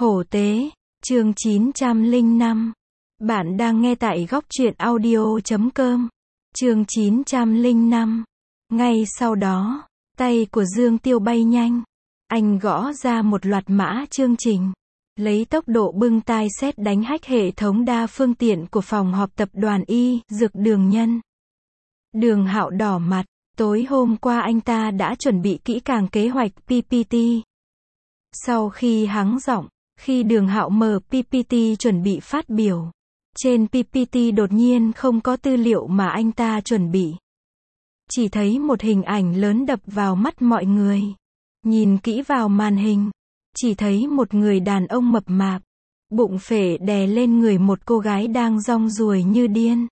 Hổ tế, chương 905. Bạn đang nghe tại góc truyện audio.com. Chương 905. Ngay sau đó, tay của Dương Tiêu bay nhanh. Anh gõ ra một loạt mã chương trình. Lấy tốc độ bưng tai sét đánh hack hệ thống đa phương tiện của phòng họp tập đoàn Y Dược Đường Nhân. Đường Hạo đỏ mặt. Tối hôm qua anh ta đã chuẩn bị kỹ càng kế hoạch PPT. Sau khi hắng giọng, khi Đường Hạo mở PPT chuẩn bị phát biểu, trên PPT đột nhiên không có tư liệu mà anh ta chuẩn bị. Chỉ thấy một hình ảnh lớn đập vào mắt mọi người. Nhìn kỹ vào màn hình, chỉ thấy một người đàn ông mập mạp, bụng phệ đè lên người một cô gái đang rong ruổi như điên.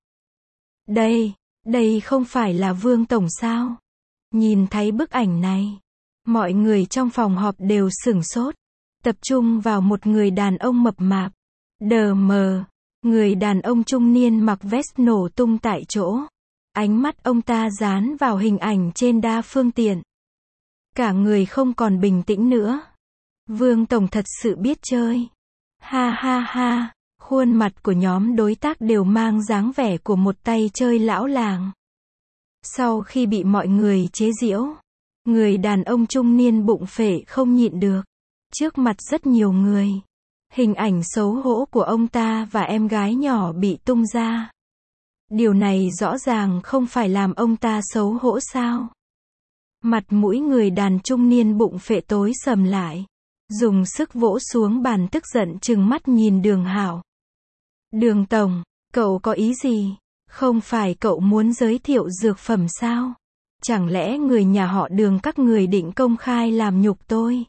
Đây không phải là Vương Tổng sao? Nhìn thấy bức ảnh này, mọi người trong phòng họp đều sửng sốt, tập trung vào một người đàn ông mập mạp. Đờ mờ, người đàn ông trung niên mặc vest nổ tung tại chỗ. Ánh mắt ông ta dán vào hình ảnh trên đa phương tiện. Cả người không còn bình tĩnh nữa. Vương Tổng thật sự biết chơi. Ha ha ha, khuôn mặt của nhóm đối tác đều mang dáng vẻ của một tay chơi lão làng. Sau khi bị mọi người chế giễu, người đàn ông trung niên bụng phệ không nhịn được. Trước mặt rất nhiều người, hình ảnh xấu hổ của ông ta và em gái nhỏ bị tung ra. Điều này rõ ràng không phải làm ông ta xấu hổ sao? Mặt mũi người đàn trung niên bụng phệ tối sầm lại, dùng sức vỗ xuống bàn tức giận trừng mắt nhìn Đường Hạo. Đường Tổng, cậu có ý gì? Không phải cậu muốn giới thiệu dược phẩm sao? Chẳng lẽ người nhà họ Đường các người định công khai làm nhục tôi?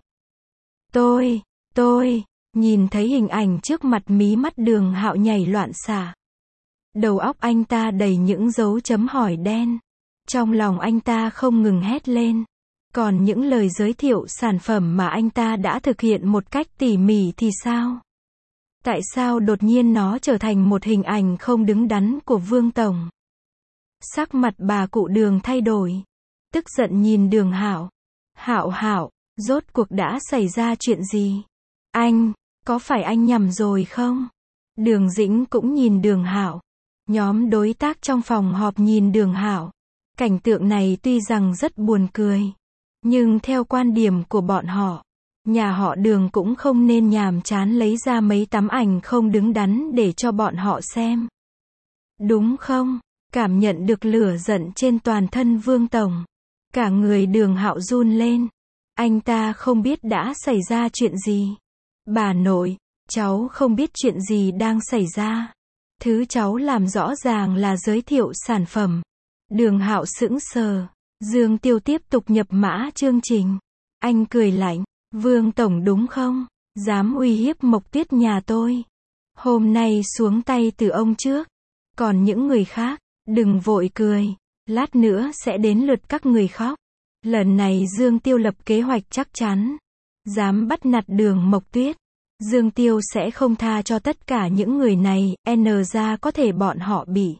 Tôi, nhìn thấy hình ảnh trước mặt mí mắt Đường Hạo nhảy loạn xạ. Đầu óc anh ta đầy những dấu chấm hỏi đen. Trong lòng anh ta không ngừng hét lên. Còn những lời giới thiệu sản phẩm mà anh ta đã thực hiện một cách tỉ mỉ thì sao? Tại sao đột nhiên nó trở thành một hình ảnh không đứng đắn của Vương Tổng? Sắc mặt bà cụ Đường thay đổi. Tức giận nhìn Đường Hạo. Hạo, rốt cuộc đã xảy ra chuyện gì? Anh, có phải anh nhầm rồi không? Đường Dĩnh cũng nhìn Đường Hạo. Nhóm đối tác trong phòng họp nhìn Đường Hạo. Cảnh tượng này tuy rằng rất buồn cười, nhưng theo quan điểm của bọn họ, nhà họ Đường cũng không nên nhàm chán lấy ra mấy tấm ảnh không đứng đắn để cho bọn họ xem. Đúng không? Cảm nhận được lửa giận trên toàn thân Vương Tổng. Cả người Đường Hạo run lên. Anh ta không biết đã xảy ra chuyện gì. Bà nội, cháu không biết chuyện gì đang xảy ra. Thứ cháu làm rõ ràng là giới thiệu sản phẩm. Đường Hạo sững sờ. Dương Tiêu tiếp tục nhập mã chương trình. Anh cười lạnh. Vương Tổng đúng không? Dám uy hiếp Mộc Tuyết nhà tôi. Hôm nay xuống tay từ ông trước. Còn những người khác, đừng vội cười. Lát nữa sẽ đến lượt các người khóc. Lần này Dương Tiêu lập kế hoạch chắc chắn. Dám bắt nạt Đường Mộc Tuyết. Dương Tiêu sẽ không tha cho tất cả những người này, ra có thể bọn họ bị.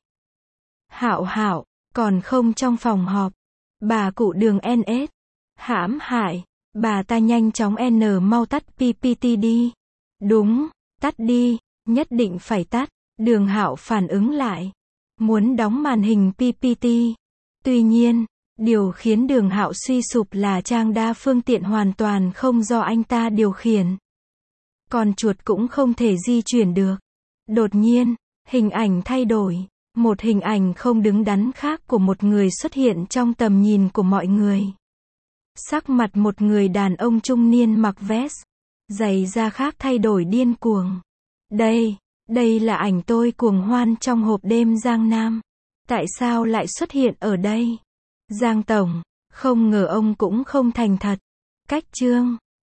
Hạo, còn không trong phòng họp. Bà cụ Đường NS. Hãm hại. Bà ta nhanh chóng mau tắt PPT đi. Đúng, tắt đi, nhất định phải tắt. Đường Hạo phản ứng lại. Muốn đóng màn hình PPT. Tuy nhiên, điều khiến Đường Hạo suy sụp là trang đa phương tiện hoàn toàn không do anh ta điều khiển. Còn chuột cũng không thể di chuyển được. Đột nhiên, hình ảnh thay đổi. Một hình ảnh không đứng đắn khác của một người xuất hiện trong tầm nhìn của mọi người. Sắc mặt một người đàn ông trung niên mặc vest, giày da khác thay đổi điên cuồng. Đây là ảnh tôi cuồng hoan trong hộp đêm Giang Nam. Tại sao lại xuất hiện ở đây? Giang Tổng, không ngờ ông cũng không thành thật. Cách chương